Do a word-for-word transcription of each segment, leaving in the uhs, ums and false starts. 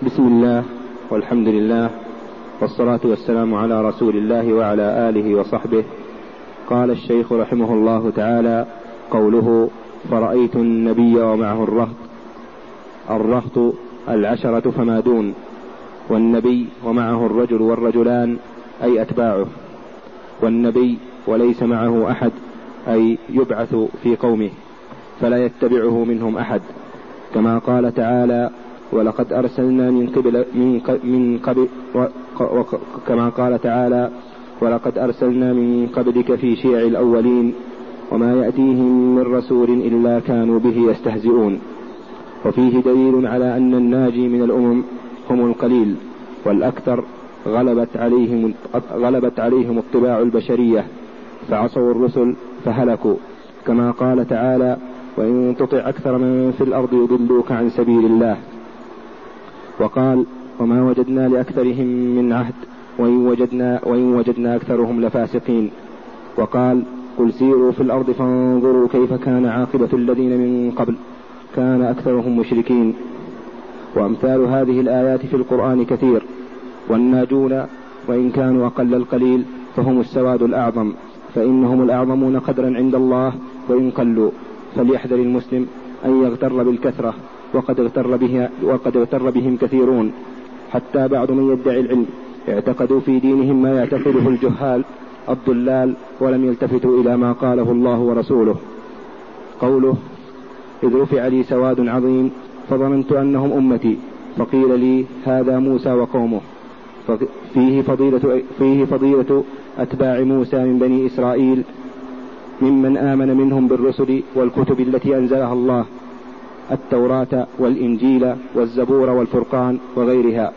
بسم الله والحمد لله والصلاة والسلام على رسول الله وعلى آله وصحبه. قال الشيخ رحمه الله تعالى: قوله فرأيت النبي ومعه الرهط. الرهط العشرة فما دون، والنبي ومعه الرجل والرجلان أي أتباعه، والنبي وليس معه أحد أي يبعث في قومه فلا يتبعه منهم أحد، كما قال تعالى: ولقد أرسلنا من قبل من قبل كما قال تعالى: ولقد أرسلنا من قبلك في شيع الأولين وما يأتيهم من رسول إلا كانوا به يستهزئون. وفيه دليل على أن الناجي من الأمم هم القليل، والأكثر غلبت عليهم غلبت عليهم الطباع البشرية فعصوا الرسل فهلكوا، كما قال تعالى: وإن تطع أكثر من في الأرض يضلوك عن سبيل الله. وقال: وما وجدنا لأكثرهم من عهد وإن وجدنا, وإن وجدنا أكثرهم لفاسقين. وقال: قل سيروا في الأرض فانظروا كيف كان عاقبة الذين من قبل كان أكثرهم مشركين. وأمثال هذه الآيات في القرآن كثير، والناجون وإن كانوا أقل القليل فهم السواد الأعظم، فإنهم الأعظمون قدرا عند الله وإن قلوا. فليحذر المسلم أن يغتر بالكثرة، وقد اغتر, بها وقد اغتر بهم كثيرون، حتى بعض من يدعي العلم اعتقدوا في دينهم ما يعتقده الجهال الضلال ولم يلتفتوا إلى ما قاله الله ورسوله. قوله: إذ رفع لي سواد عظيم فظننت أنهم أمتي فقيل لي هذا موسى وقومه. فيه فضيلة, فيه فضيلة أتباع موسى من بني إسرائيل ممن آمن منهم بالرسل والكتب التي أنزلها الله، التوراة والإنجيل والزبور والفرقان وغيرها.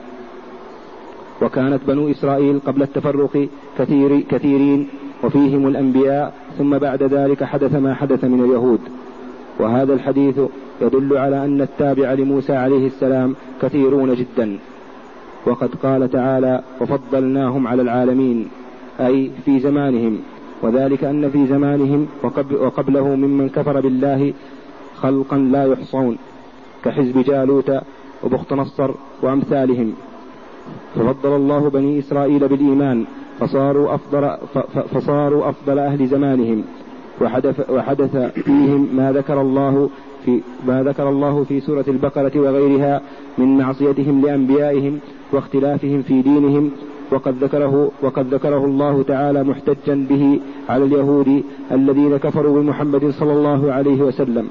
وكانت بنو إسرائيل قبل التفرق كثير كثيرين وفيهم الأنبياء، ثم بعد ذلك حدث ما حدث من اليهود. وهذا الحديث يدل على أن التابع لموسى عليه السلام كثيرون جدا. وقد قال تعالى: وفضلناهم على العالمين، أي في زمانهم، وذلك أن في زمانهم وقبله ممن كفر بالله خلقا لا يحصون كحزب جالوت وبخت نصر وأمثالهم. ففضل الله بني إسرائيل بالإيمان فصاروا أفضل, فصاروا أفضل أهل زمانهم، وحدث, وحدث فيهم ما ذكر الله في ما ذكر الله في سورة البقرة وغيرها من معصيتهم لأنبيائهم واختلافهم في دينهم. وقد ذكره, وقد ذكره الله تعالى محتجا به على اليهود الذين كفروا بمحمد صلى الله عليه وسلم.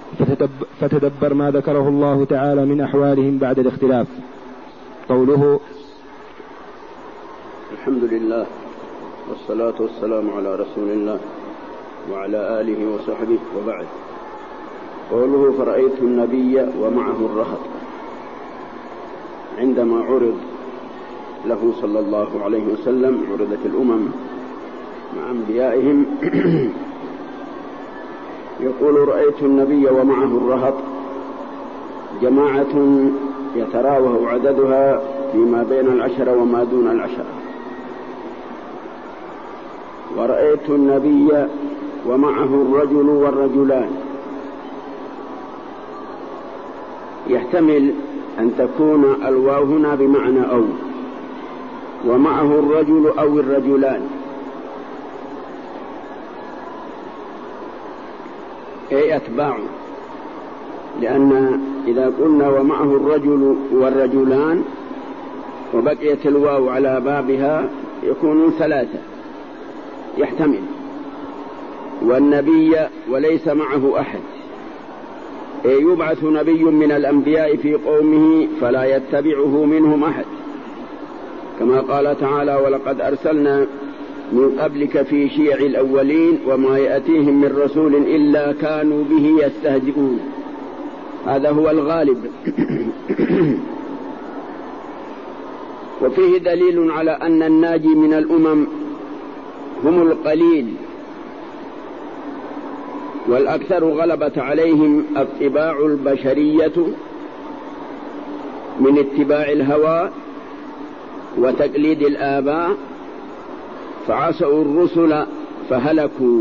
فتدبر ما ذكره الله تعالى من أحوالهم بعد الاختلاف. قوله: الحمد لله والصلاة والسلام على رسول الله وعلى آله وصحبه، وبعد. قوله: فرأيت النبي ومعه الرهط. عندما عرض له صلى الله عليه وسلم عرضت الأمم مع أنبيائهم يقول: رأيت النبي ومعه الرهط، جماعة يتراوح عددها فيما بين العشرة وما دون العشرة. ورأيت النبي ومعه الرجل والرجلان، يحتمل أن تكون الواو هنا بمعنى أو، ومعه الرجل أو الرجلان، أي أتباعه، لأن إذا قلنا ومعه الرجل والرجلان وبقيت الواو على بابها يكونون ثلاثة، يحتمل. والنبي وليس معه أحد، أي يبعث نبي من الأنبياء في قومه فلا يتبعه منهم أحد، كما قال تعالى: ولقد أرسلنا من قبلك في شيع الأولين وما يأتيهم من رسول إلا كانوا به يستهزئون. هذا هو الغالب. وفيه دليل على أن الناجي من الأمم هم القليل، والأكثر غلبت عليهم الطباع البشرية من اتباع الهوى وتقليد الآباء، فعصوا الرسل فهلكوا،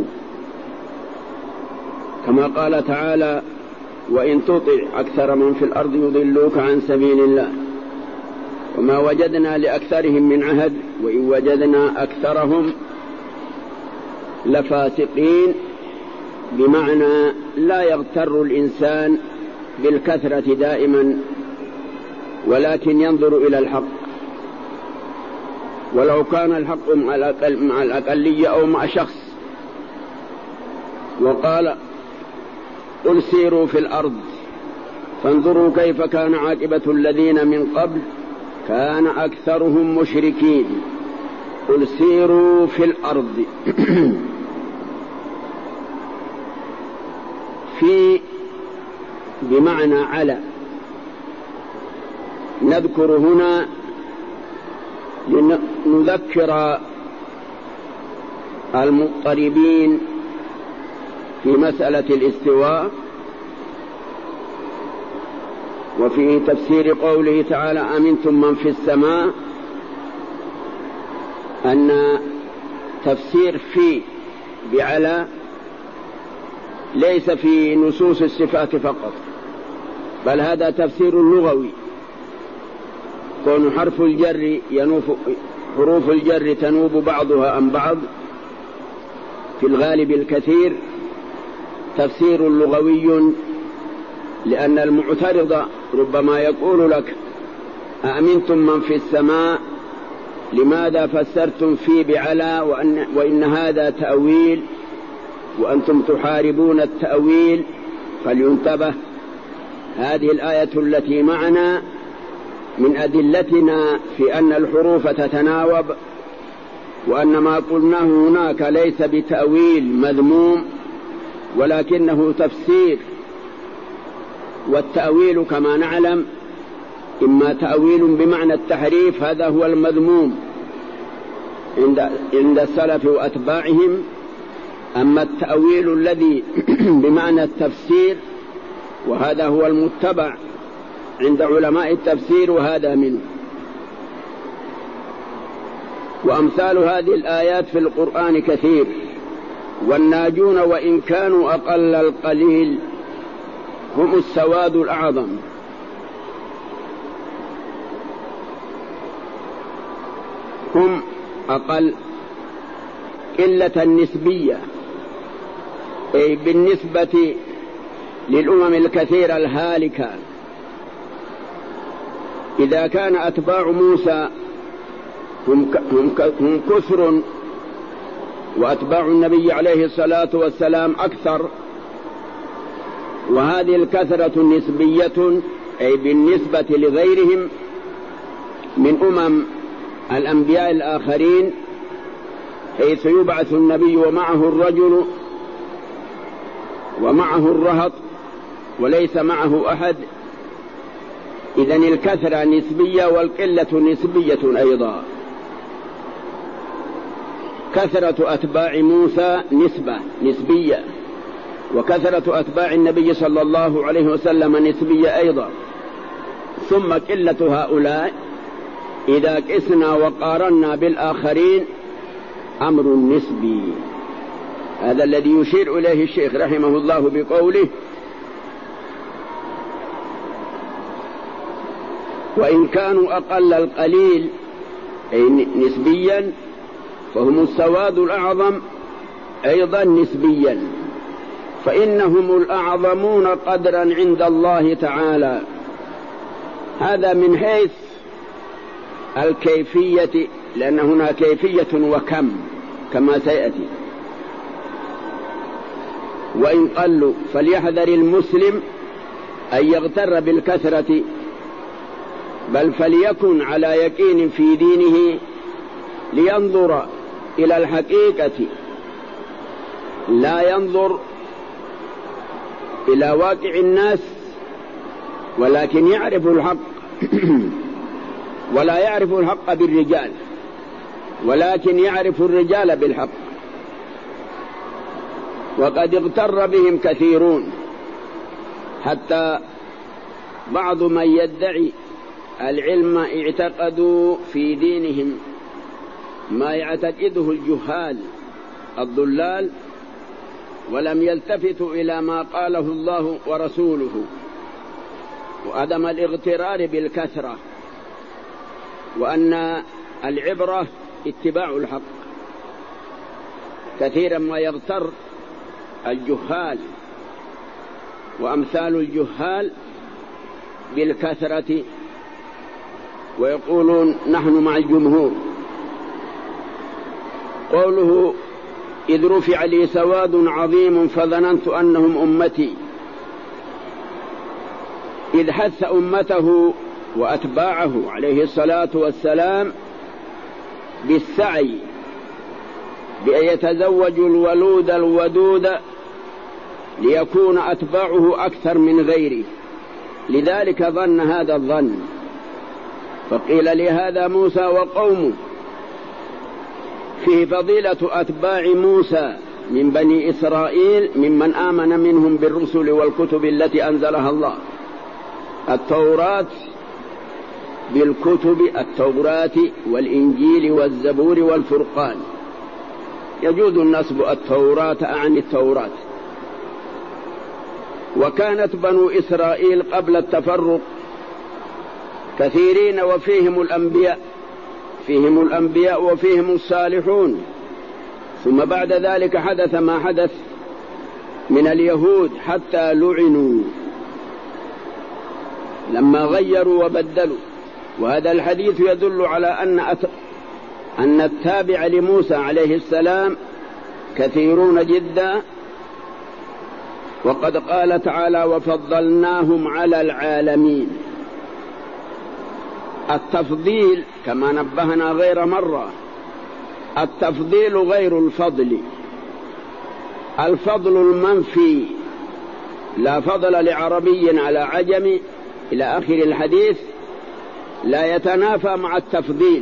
كما قال تعالى: وإن تطع أكثر من في الأرض يضلوك عن سبيل الله. وما وجدنا لأكثرهم من عهد وإن وجدنا أكثرهم لفاسقين، بمعنى لا يغتر الإنسان بالكثرة دائما ولكن ينظر إلى الحق، ولو كان الحق مع الأقلية أو مع شخص. وقال قل سيروا في الأرض فانظروا كيف كان عاقبة الذين من قبل كان أكثرهم مشركين. قل سيروا في الأرض في بمعنى على. نذكر هنا لنذكر المضطربين في مسألة الاستواء، وفي تفسير قوله تعالى أمنتم من في السماء، أن تفسير في بعلى ليس في نصوص الصفات فقط، بل هذا تفسير لغوي، كون حرف الجر ينوب، حروف الجر تنوب بعضها عن بعض في الغالب الكثير، تفسير لغوي، لأن المعترض ربما يقول لك أأمنتم من في السماء لماذا فسرتم في بعلى وأن, وإن هذا تأويل وأنتم تحاربون التأويل. فلينتبه، هذه الآية التي معنا من أدلتنا في أن الحروف تتناوب، وأن ما قلناه هناك ليس بتأويل مذموم ولكنه تفسير، والتأويل كما نعلم إما تأويل بمعنى التحريف، هذا هو المذموم عند عند السلف وأتباعهم، أما التأويل الذي بمعنى التفسير وهذا هو المتبع عند علماء التفسير، وهذا منه. وأمثال هذه الآيات في القرآن كثير. والناجون وإن كانوا أقل القليل هم السواد الأعظم. هم أقل قلة نسبية، أي بالنسبة للأمم الكثيرة الهالكة. إذا كان أتباع موسى هم هم كثر، وأتباع النبي عليه الصلاة والسلام أكثر، وهذه الكثرة نسبية أي بالنسبة لغيرهم من أمم الأنبياء الآخرين، حيث يبعث النبي ومعه الرجل ومعه الرهط وليس معه أحد. إذن الكثرة نسبية والقلة نسبية أيضا. كثرة أتباع موسى نسبة نسبية، وكثرة أتباع النبي صلى الله عليه وسلم نسبية أيضا. ثم قلة هؤلاء إذا قسنا وقارنا بالآخرين أمر نسبي. هذا الذي يشير إليه الشيخ رحمه الله بقوله وإن كانوا أقل القليل أي نسبيا فهم السواد الأعظم أيضا نسبيا، فإنهم الأعظمون قدرا عند الله تعالى. هذا من حيث الكيفية، لأن هنا كيفية وكم كما سيأتي. وإن قلوا فليحذر المسلم أن يغتر بالكثرة، بل فليكن على يقين في دينه لينظر إلى الحقيقة، لا ينظر إلى واقع الناس، ولكن يعرف الحق ولا يعرف الحق بالرجال، ولكن يعرف الرجال بالحق. وقد اغتر بهم كثيرون، حتى بعض من يدعي العلم اعتقدوا في دينهم ما يعتقده الجهال الضلال، ولم يلتفتوا إلى ما قاله الله ورسوله، وعدم الاغترار بالكثرة. وأن العبرة اتباع الحق. كثيرا ما يغتر الجهال وأمثال الجهال بالكثرة ويقولون نحن مع الجمهور. قوله إذ رفع لي سواد عظيم فظننت أنهم أمتي، إذ حث أمته وأتباعه عليه الصلاة والسلام بالسعي بأن يتزوجوا الولود الودود ليكون أتباعه أكثر من غيره، لذلك ظن هذا الظن. فقيل لهذا موسى وقومه فيه فضيلة أتباع موسى من بني إسرائيل ممن آمن منهم بالرسل والكتب التي أنزلها الله. التوراة بالكتب، التوراة والإنجيل والزبور والفرقان، يجوز النسب التوراة عن التوراة. وكانت بنو إسرائيل قبل التفرق كثيرين وفيهم الأنبياء، فيهم الأنبياء وفيهم الصالحون، ثم بعد ذلك حدث ما حدث من اليهود حتى لعنوا لما غيروا وبدلوا. وهذا الحديث يدل على أن أت... أن التابع لموسى عليه السلام كثيرون جدا. وقد قال تعالى وفضلناهم على العالمين. التفضيل كما نبهنا غير مرة، التفضيل غير الفضل. الفضل المنفي، لا فضل لعربي على عجمي إلى آخر الحديث، لا يتنافى مع التفضيل.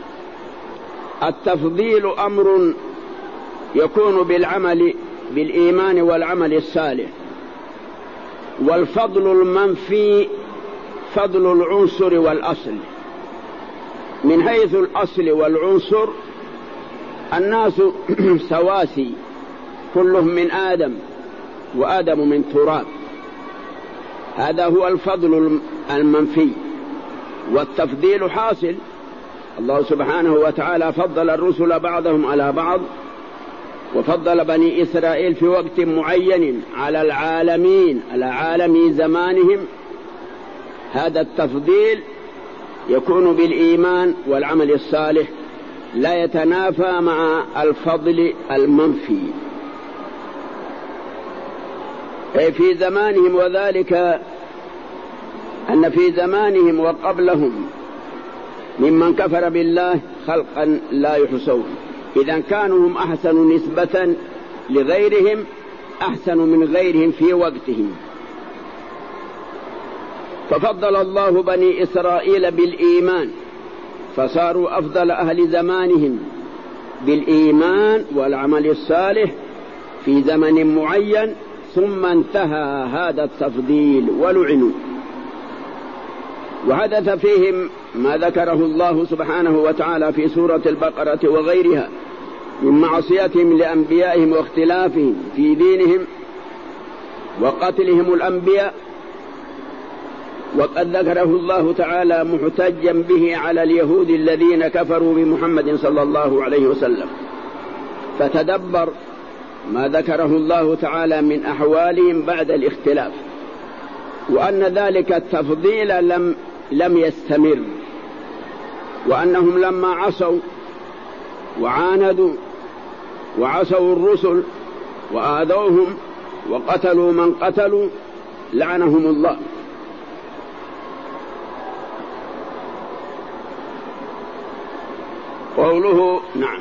التفضيل أمر يكون بالعمل بالإيمان والعمل الصالح، والفضل المنفي فضل العنصر والأصل. من حيث الأصل والعنصر الناس سواسي، كلهم من آدم وآدم من تراب، هذا هو الفضل المنفي. والتفضيل حاصل، الله سبحانه وتعالى فضل الرسل بعضهم على بعض، وفضل بني إسرائيل في وقت معين على العالمين، على عالم زمانهم. هذا التفضيل يكون بالإيمان والعمل الصالح، لا يتنافى مع الفضل المنفي. أي في زمانهم، وذلك أن في زمانهم وقبلهم ممن كفر بالله خلقا لا يحصون، إذا كانوا هم أحسن نسبة لغيرهم، أحسن من غيرهم في وقتهم. ففضل الله بني إسرائيل بالإيمان فصاروا أفضل أهل زمانهم بالإيمان والعمل الصالح في زمن معين، ثم انتهى هذا التفضيل ولعنوا. وحدث فيهم ما ذكره الله سبحانه وتعالى في سورة البقرة وغيرها من معصيتهم لأنبيائهم واختلافهم في دينهم وقتلهم الأنبياء. وقد ذكره الله تعالى محتجا به على اليهود الذين كفروا بمحمد صلى الله عليه وسلم. فتدبر ما ذكره الله تعالى من أحوالهم بعد الاختلاف، وأن ذلك التفضيل لم لم يستمر، وأنهم لما عصوا وعاندوا وعصوا الرسل وآذوهم وقتلوا من قتلوا لعنهم الله. قوله نعم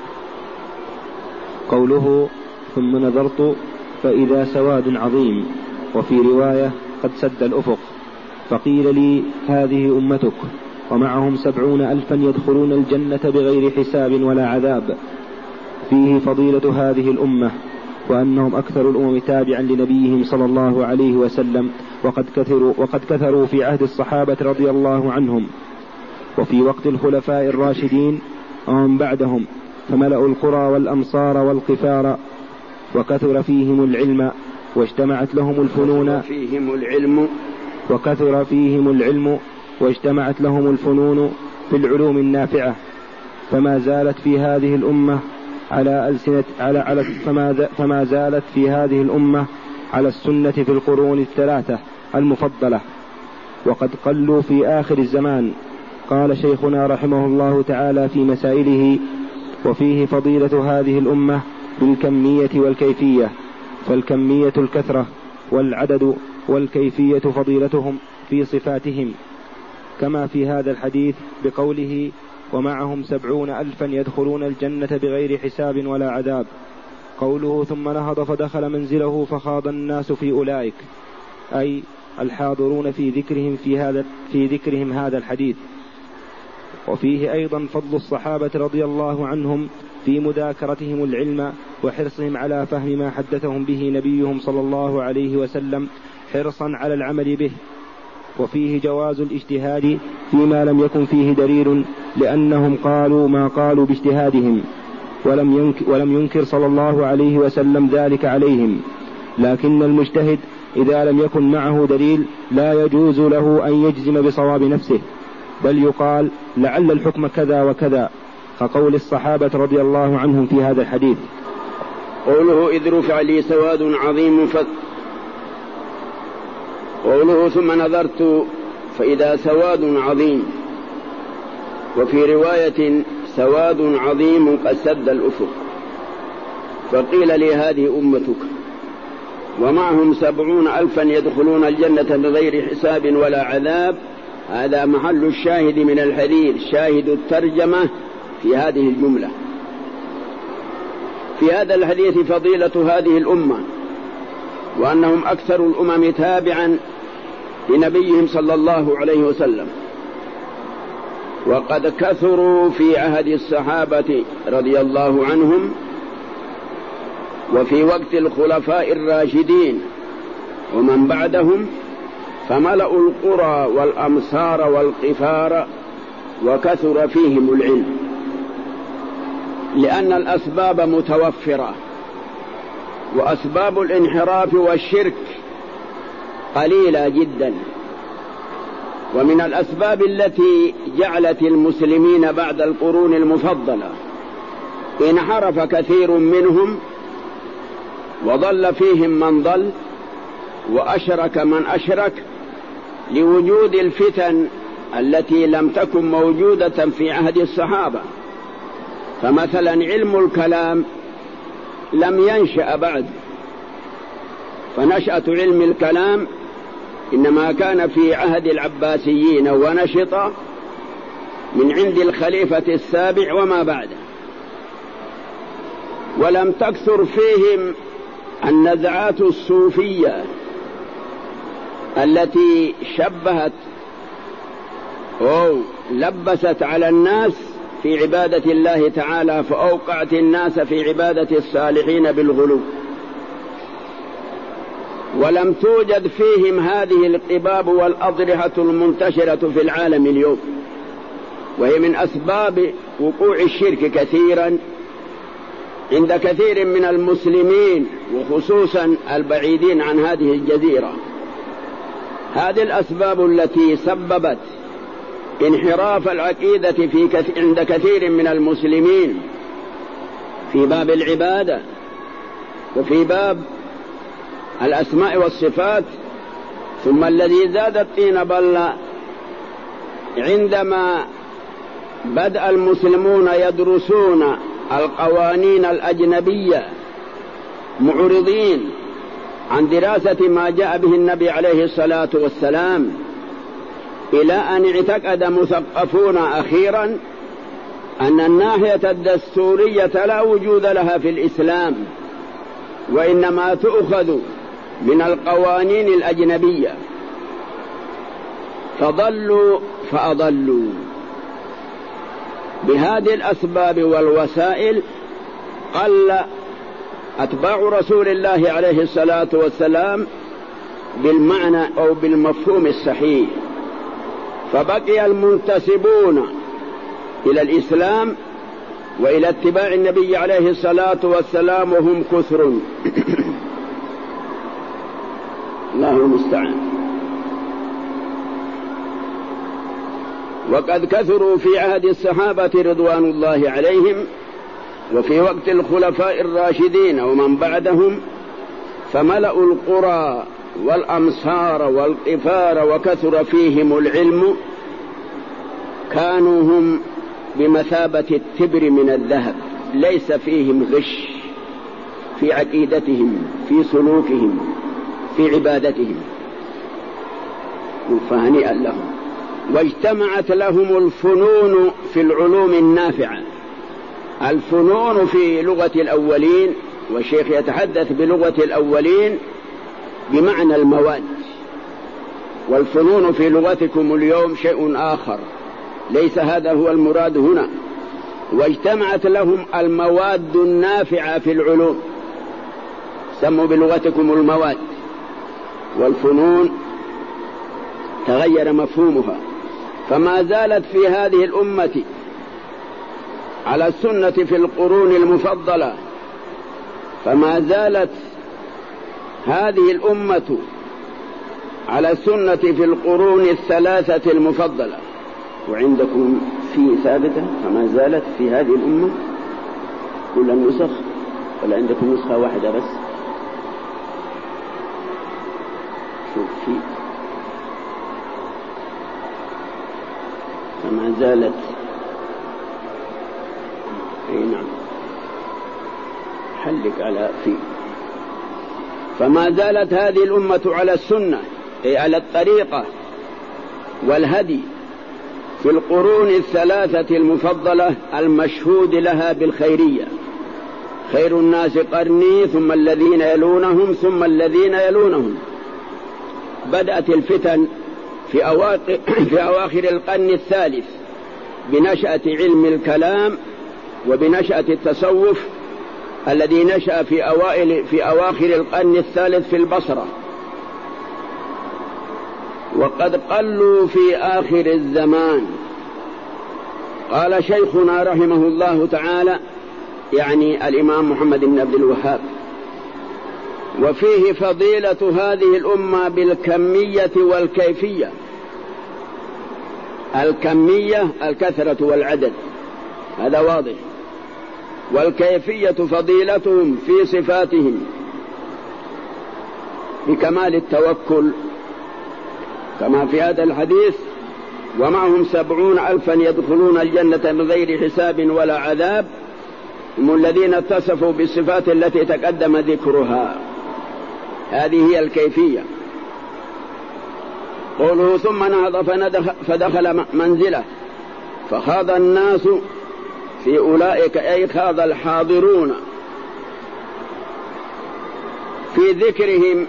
قوله ثم نظرت فإذا سواد عظيم، وفي رواية قد سد الأفق، فقيل لي هذه أمتك ومعهم سبعون ألفا يدخلون الجنة بغير حساب ولا عذاب. فيه فضيلة هذه الأمة، وأنهم أكثر الأمم تابعا لنبيهم صلى الله عليه وسلم، وقد كثروا, وقد كثروا في عهد الصحابة رضي الله عنهم، وفي وقت الخلفاء الراشدين ومن بعدهم، فملأوا القرى والأمصار والقفار، وكثر فيهم العلم واجتمعت لهم الفنون فيهم العلم وكثر فيهم العلم واجتمعت لهم الفنون في العلوم النافعة، فما زالت في هذه الأمة على ألسنة على على فما, فما زالت في هذه الأمة على السنة في القرون الثلاثة المفضلة، وقد قلوا في آخر الزمان. قال شيخنا رحمه الله تعالى في مسائله: وفيه فضيلة هذه الأمة بالكمية والكيفية، فالكمية الكثرة والعدد، والكيفية فضيلتهم في صفاتهم، كما في هذا الحديث بقوله: ومعهم سبعون ألفا يدخلون الجنة بغير حساب ولا عذاب. قوله: ثم نهض فدخل منزله فخاض الناس في أولئك، أي الحاضرون في ذكرهم في هذا في ذكرهم هذا الحديث. وفيه أيضا فضل الصحابة رضي الله عنهم في مذاكرتهم العلم وحرصهم على فهم ما حدثهم به نبيهم صلى الله عليه وسلم حرصا على العمل به. وفيه جواز الاجتهاد فيما لم يكن فيه دليل، لأنهم قالوا ما قالوا باجتهادهم، ولم ينكر, ولم ينكر صلى الله عليه وسلم ذلك عليهم. لكن المجتهد إذا لم يكن معه دليل لا يجوز له أن يجزم بصواب نفسه، بل يقال لعل الحكم كذا وكذا، كقول الصحابة رضي الله عنهم في هذا الحديث. قوله: إذ رفع لي سواد عظيم ف... قوله: ثم نظرت فإذا سواد عظيم. وفي رواية: سواد عظيم قد سد الأفق. فقيل لي: هذه أمتك، ومعهم سبعون ألفا يدخلون الجنة بغير حساب ولا عذاب. هذا محل الشاهد من الحديث، شاهد الترجمة في هذه الجملة. في هذا الحديث فضيلة هذه الأمة، وأنهم أكثر الأمم تابعا لنبيهم صلى الله عليه وسلم، وقد كثروا في عهد الصحابة رضي الله عنهم، وفي وقت الخلفاء الراشدين ومن بعدهم، فملأوا القرى والأمصار والقفار، وكثر فيهم العلم، لأن الأسباب متوفرة، وأسباب الانحراف والشرك قليلة جدا. ومن الأسباب التي جعلت المسلمين بعد القرون المفضلة انحرف كثير منهم، وضل فيهم من ضل، وأشرك من أشرك، لوجود الفتن التي لم تكن موجودة في عهد الصحابة. فمثلا علم الكلام لم ينشأ بعد، فنشأة علم الكلام إنما كان في عهد العباسيين، ونشط من عند الخليفة السابع وما بعده. ولم تكثر فيهم النزعات الصوفية التي شبهت أو لبست على الناس في عبادة الله تعالى، فأوقعت الناس في عبادة الصالحين بالغلو. ولم توجد فيهم هذه القباب والأضرحة المنتشرة في العالم اليوم، وهي من أسباب وقوع الشرك كثيرا عند كثير من المسلمين، وخصوصا البعيدين عن هذه الجزيرة. هذه الأسباب التي سببت انحراف العقيدة في كثير عند كثير من المسلمين في باب العبادة وفي باب الأسماء والصفات. ثم الذي زاد الطين بلة عندما بدأ المسلمون يدرسون القوانين الأجنبية، معرضين عن دراسة ما جاء به النبي عليه الصلاة والسلام، إلى أن اعتقد مثقفون أخيرا أن الناحية الدستورية لا وجود لها في الإسلام، وإنما تؤخذ من القوانين الأجنبية، فضلوا فأضلوا. بهذه الأسباب والوسائل قل أتباع رسول الله عليه الصلاة والسلام بالمعنى أو بالمفهوم الصحيح، فبقي المنتسبون إلى الإسلام وإلى اتباع النبي عليه الصلاة والسلام وهم كثر. الله المستعان. وقد كثروا في عهد الصحابة رضوان الله عليهم وفي وقت الخلفاء الراشدين ومن بعدهم، فملأوا القرى والأمصار والقفار وكثر فيهم العلم، كانوا هم بمثابة التبر من الذهب، ليس فيهم غش في عقيدتهم في سلوكهم في عبادتهم، فهنيئا لهم. واجتمعت لهم الفنون في العلوم النافعة. الفنون في لغة الأولين، والشيخ يتحدث بلغة الأولين بمعنى المواد، والفنون في لغتكم اليوم شيء آخر، ليس هذا هو المراد هنا. واجتمعت لهم المواد النافعة في العلوم، سموا بلغتكم المواد، والفنون تغير مفهومها. فما زالت في هذه الأمة على السنة في القرون المفضلة، فما زالت هذه الأمة على السنة في القرون الثلاثة المفضلة. وعندكم في ثابتة فما زالت في هذه الأمة كل النسخ، ولا عندكم نسخة واحدة بس؟ شوف في فما زالت، اي نعم، حلق على في فما زالت هذه الأمة على السنة، أي على الطريقة والهدي في القرون الثلاثة المفضلة المشهود لها بالخيرية. خير الناس قرني ثم الذين يلونهم ثم الذين يلونهم. بدأت الفتن في أواخر, في أواخر القرن الثالث بنشأة علم الكلام وبنشأة التصوف الذي نشأ في أوائل في أواخر القرن الثالث في البصرة، وقد قلوا في آخر الزمان. قال شيخنا رحمه الله تعالى، يعني الإمام محمد بن عبد الوهاب: وفيه فضيلة هذه الأمة بالكمية والكيفية. الكمية الكثرة والعدد، هذا واضح، والكيفية فضيلتهم في صفاتهم بكمال التوكل كما في هذا الحديث: ومعهم سبعون ألفا يدخلون الجنة بغير حساب ولا عذاب، هم الذين اتصفوا بالصفات التي تقدم ذكرها. هذه هي الكيفية. قوله ثم نهض فدخل منزله فخاض الناس في أولئك، أي خاض الحاضرون في ذكرهم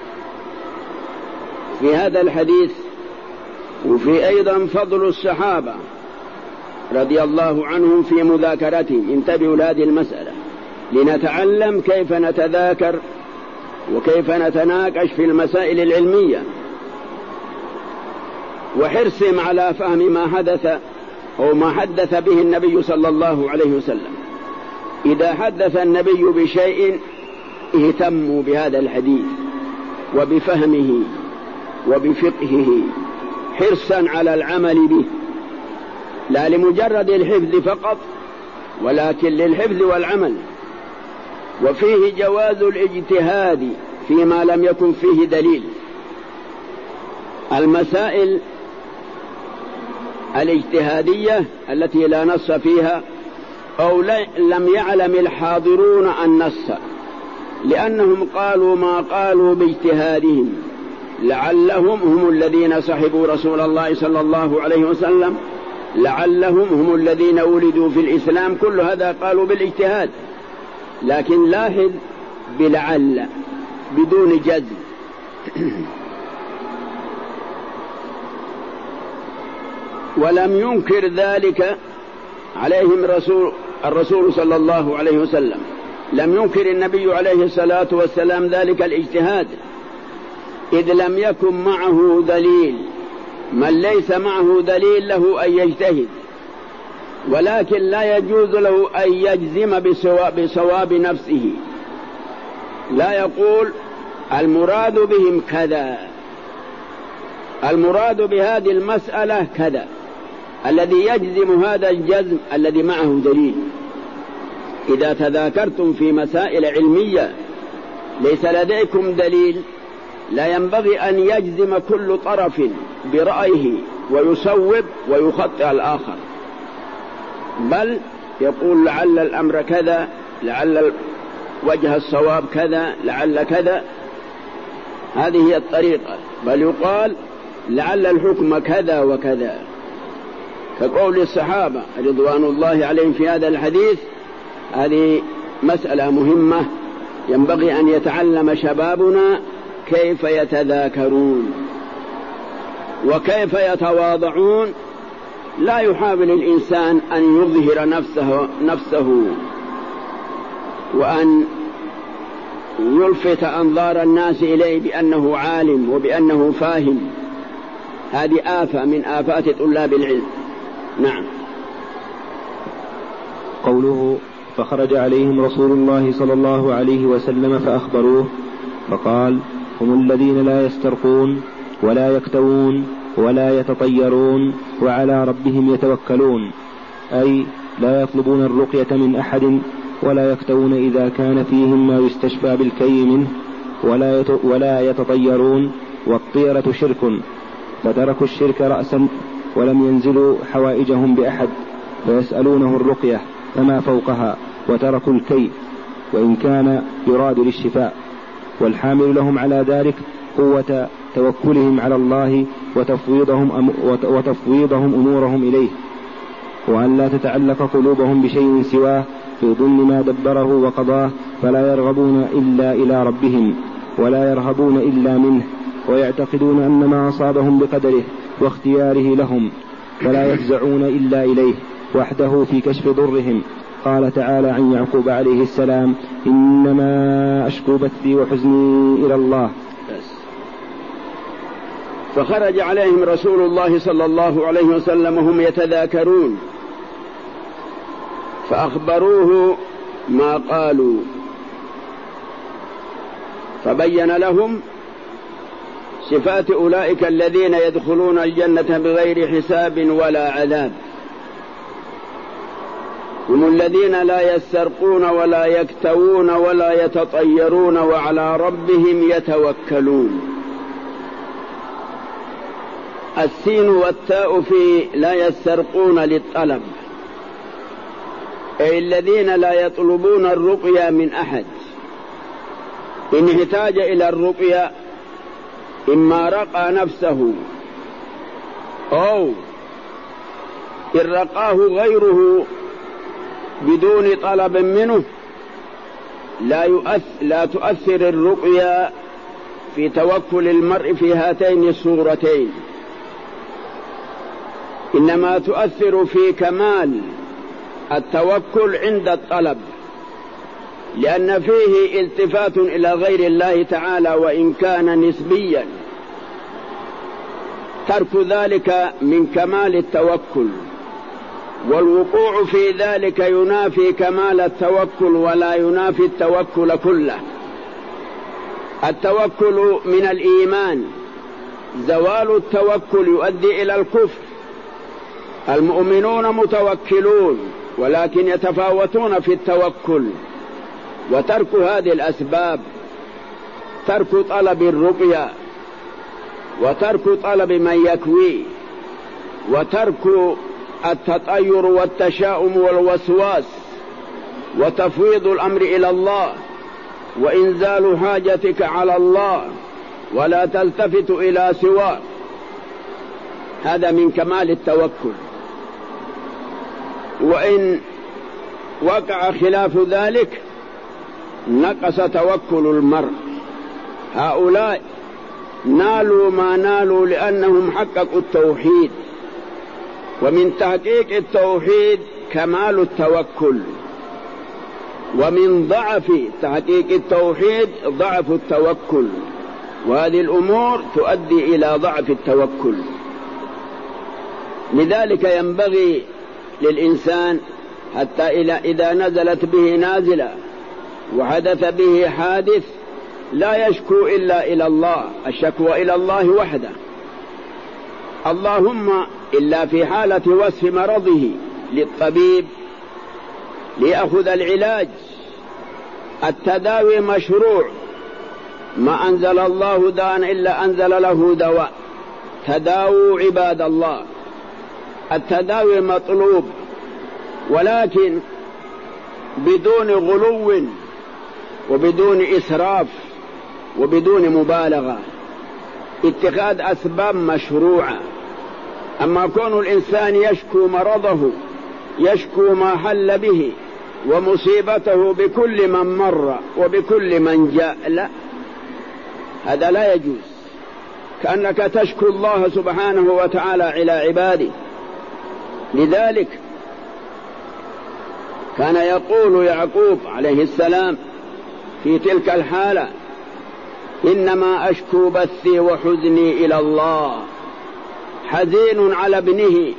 في هذا الحديث. وفي أيضا فضل الصحابة رضي الله عنهم في مذاكرتهم. انتبهوا لهذه المسألة لنتعلم كيف نتذاكر وكيف نتناقش في المسائل العلمية، وحرصهم على فهم ما حدث أو ما حدث به النبي صلى الله عليه وسلم. إذا حدث النبي بشيء اهتموا بهذا الحديث وبفهمه وبفقهه حرصا على العمل به، لا لمجرد الحفظ فقط ولكن للحفظ والعمل. وفيه جواز الاجتهاد فيما لم يكن فيه دليل. المسائل الاجتهادية التي لا نص فيها أو لم يعلم الحاضرون النص، لأنهم قالوا ما قالوا باجتهادهم، لعلهم هم الذين صحبوا رسول الله صلى الله عليه وسلم، لعلهم هم الذين ولدوا في الإسلام، كل هذا قالوا بالاجتهاد. لكن لاحظ بلعل بدون جزم. ولم ينكر ذلك عليهم رسول الرسول صلى الله عليه وسلم، لم ينكر النبي عليه الصلاة والسلام ذلك الاجتهاد، إذ لم يكن معه دليل. من ليس معه دليل له أن يجتهد، ولكن لا يجوز له أن يجزم بصواب نفسه. لا يقول المراد بهم كذا، المراد بهذه المسألة كذا، الذي يجزم هذا الجزم الذي معه دليل. إذا تذاكرتم في مسائل علمية ليس لديكم دليل لا ينبغي أن يجزم كل طرف برأيه ويصوب ويخطئ الآخر، بل يقول لعل الأمر كذا، لعل وجه الصواب كذا، لعل كذا. هذه هي الطريقة. بل يقال لعل الحكم كذا وكذا، كقول الصحابة رضوان الله عليهم في هذا الحديث. هذه مسألة مهمة ينبغي أن يتعلم شبابنا كيف يتذاكرون وكيف يتواضعون. لا يحاول الإنسان أن يظهر نفسه, نفسه وأن يلفت أنظار الناس إليه بأنه عالم وبأنه فاهم. هذه آفة من آفات طلاب العلم. نعم. قوله فخرج عليهم رسول الله صلى الله عليه وسلم فأخبروه فقال هم الذين لا يسترقون ولا يكتوون ولا يتطيرون وعلى ربهم يتوكلون، أي لا يطلبون الرقية من أحد ولا يكتوون إذا كان فيهم ما يستشفى بالكي منه ولا ولا يتطيرون، والطيرة شرك، فتركوا الشرك رأسا ولم ينزلوا حوائجهم بأحد فيسألونه الرقية فما فوقها، وتركوا الكي وإن كان يراد للشفاء. والحامل لهم على ذلك قوة توكلهم على الله وتفويضهم, وتفويضهم أمورهم إليه، وأن لا تتعلق قلوبهم بشيء سواه في ضمن ما دبره وقضاه، فلا يرغبون إلا إلى ربهم ولا يرهبون إلا منه، ويعتقدون أن ما أصابهم بقدره واختياره لهم، فلا يفزعون إلا إليه وحده في كشف ضرهم. قال تعالى عن يعقوب عليه السلام إنما أشكو بثي وحزني إلى الله. فخرج عليهم رسول الله صلى الله عليه وسلم وهم يتذاكرون فأخبروه ما قالوا، فبين لهم صفات أولئك الذين يدخلون الجنة بغير حساب ولا عذاب. هم الذين لا يسترقون ولا يكتوون ولا يتطيرون وعلى ربهم يتوكلون. السين والتاء في لا يسترقون للطلب، أي الذين لا يطلبون الرقية من أحد. إن احتاج إلى الرقية إما رقى نفسه أو إن رقاه غيره بدون طلب منه لا, يؤث لا تؤثر الرقية في توكل المرء في هاتين الصورتين، إنما تؤثر في كمال التوكل عند الطلب، لأن فيه التفات إلى غير الله تعالى وإن كان نسبيا، ترك ذلك من كمال التوكل، والوقوع في ذلك ينافي كمال التوكل ولا ينافي التوكل كله. التوكل من الإيمان، زوال التوكل يؤدي إلى الكفر. المؤمنون متوكلون ولكن يتفاوتون في التوكل، وترك هذه الأسباب، ترك طلب الرقية وترك طلب من يكوي وترك التطير والتشاؤم والوسواس وتفويض الأمر إلى الله وإنزال حاجتك على الله ولا تلتفت إلى سواه، هذا من كمال التوكل. وإن وقع خلاف ذلك نقص توكل المرء. هؤلاء نالوا ما نالوا لأنهم حققوا التوحيد، ومن تحقيق التوحيد كمال التوكل، ومن ضعف تحقيق التوحيد ضعف التوكل، وهذه الأمور تؤدي إلى ضعف التوكل. لذلك ينبغي للإنسان حتى إذا نزلت به نازلة وحدث به حادث لا يشكو إلا إلى الله، الشكوى إلى الله وحده، اللهم إلا في حالة وصف مرضه للطبيب ليأخذ العلاج. التداوي مشروع، ما أنزل الله داء إلا أنزل له دواء. تداووا عباد الله، التداوي مطلوب، ولكن بدون غلو وبدون إسراف وبدون مبالغة. اتخاذ أسباب مشروعة. أما كون الإنسان يشكو مرضه، يشكو ما حل به ومصيبته بكل من مر وبكل من جاء، لا، هذا لا يجوز. كأنك تشكو الله سبحانه وتعالى إلى عباده. لذلك كان يقول يعقوب عليه السلام في تلك الحالة: إنما أشكو بثي وحزني إلى الله. حزين على ابنه،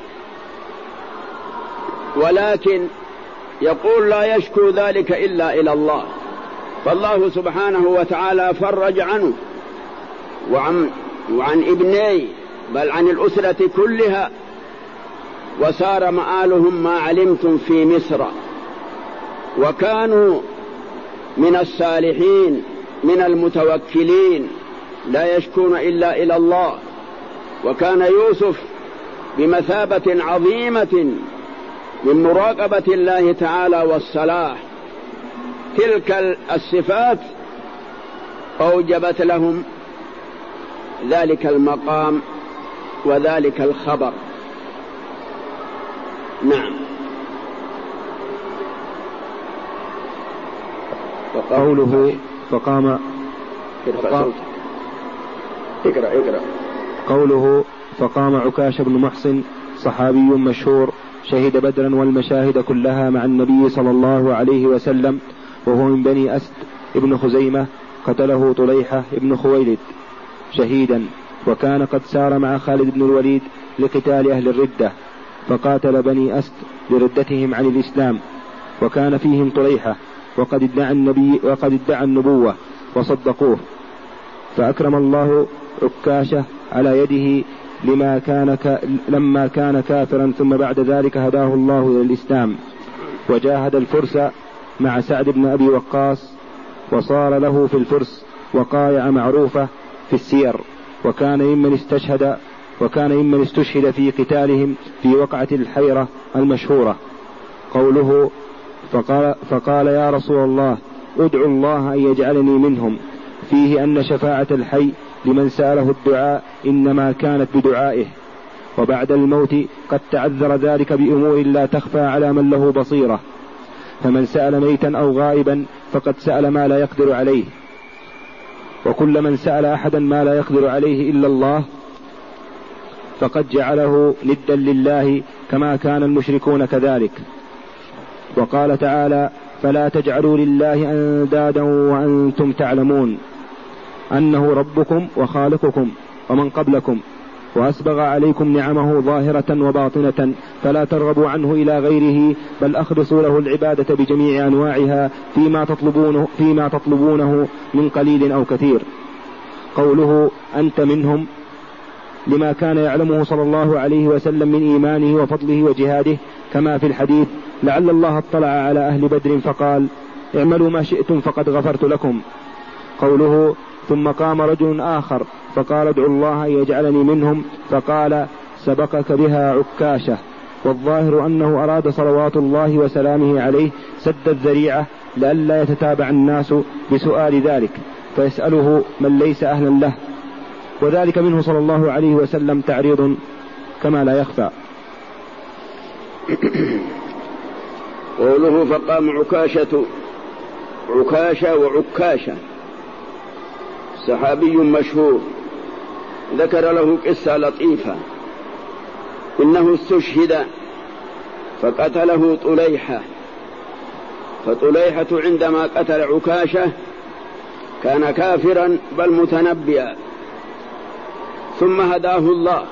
ولكن يقول لا يشكو ذلك إلا إلى الله. فالله سبحانه وتعالى فرج عنه وعن, وعن ابنيه، بل عن الأسرة كلها، وسار مآلهم ما علمتم في مصر، وكانوا من الصالحين من المتوكلين لا يشكون إلا إلى الله. وكان يوسف بمثابة عظيمة من مراقبة الله تعالى والصلاح. تلك الصفات أوجبت لهم ذلك المقام وذلك الخبر. نعم. وقوله فقام اقرأ اقرأ قوله فقام عكاش بن محصن صحابي مشهور شهد بدرا والمشاهد كلها مع النبي صلى الله عليه وسلم، وهو من بني أسد ابن خزيمة، قتله طليحة ابن خويلد شهيدا، وكان قد سار مع خالد بن الوليد لقتال أهل الردة، فقاتل بني أسد لردتهم عن الإسلام، وكان فيهم طليحة، وقد ادعى النبي وقد ادعى النبوة وصدقوه، فأكرم الله عكاشة على يده لما كان ك... لما كان كافرا، ثم بعد ذلك هداه الله إلى الإسلام، وجاهد الفرس مع سعد بن أبي وقاص، وصار له في الفرس وقايع معروفة في السير، وكان ممن استشهد وكان ممن استشهد في قتالهم في وقعة الحيرة المشهورة. قوله فقال, فقال يا رسول الله ادعو الله أن يجعلني منهم، فيه أن شفاعة الحي لمن سأله الدعاء إنما كانت بدعائه، وبعد الموت قد تعذر ذلك بأمور لا تخفى على من له بصيرة، فمن سأل ميتا أو غائبا فقد سأل ما لا يقدر عليه، وكل من سأل أحدا ما لا يقدر عليه إلا الله فقد جعله ندا لله، كما كان المشركون كذلك. وقال تعالى فلا تجعلوا لله أندادا وأنتم تعلمون أنه ربكم وخالقكم ومن قبلكم، وأسبغ عليكم نعمه ظاهرة وباطنة، فلا ترغبوا عنه إلى غيره، بل أخلصوا له العبادة بجميع أنواعها فيما تطلبونه, فيما تطلبونه من قليل أو كثير. قوله أنت منهم لما كان يعلمه صلى الله عليه وسلم من إيمانه وفضله وجهاده، كما في الحديث لعل الله اطلع على أهل بدر فقال اعملوا ما شئتم فقد غفرت لكم. قوله ثم قام رجل آخر فقال ادعوا الله أن يجعلني منهم، فقال سبقك بها عكاشة. والظاهر أنه أراد صلوات الله وسلامه عليه سد الذريعة لئلا يتتابع الناس بسؤال ذلك فيسأله من ليس أهلا له، وذلك منه صلى الله عليه وسلم تعريض كما لا يخفى. قوله فقام عكاشة، عكاشة وعكاشة صحابي مشهور، ذكر له قصة لطيفة. إنه استشهد فقتله طليحة، فطليحة عندما قتل عكاشة كان كافرا بل متنبئا، ثم هداه الله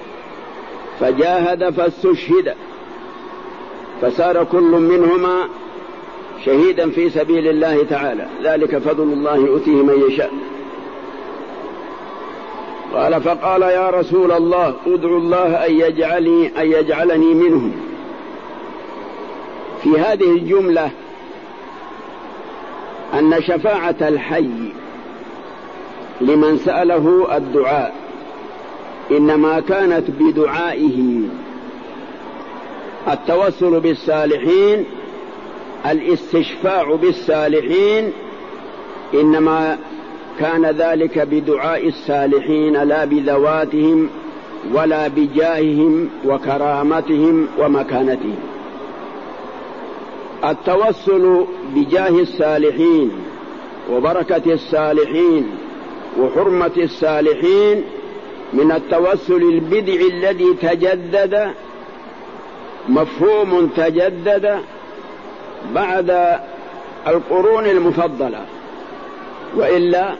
فجاهد فاستشهد، فصار كل منهما شهيدا في سبيل الله تعالى، ذلك فضل الله يؤتيه من يشاء. قال فقال يا رسول الله ادعو الله أن يجعلني, أن يجعلني منهم. في هذه الجملة أن شفاعة الحي لمن سأله الدعاء إنما كانت بدعائه. التوسل بالصالحين، الاستشفاع بالصالحين، إنما كان ذلك بدعاء الصالحين لا بذواتهم ولا بجاههم وكرامتهم ومكانتهم. التوسل بجاه الصالحين وبركة الصالحين وحرمة الصالحين من التوسل البدع الذي تجدد، مفهوم تجدد بعد القرون المفضلة. وإلا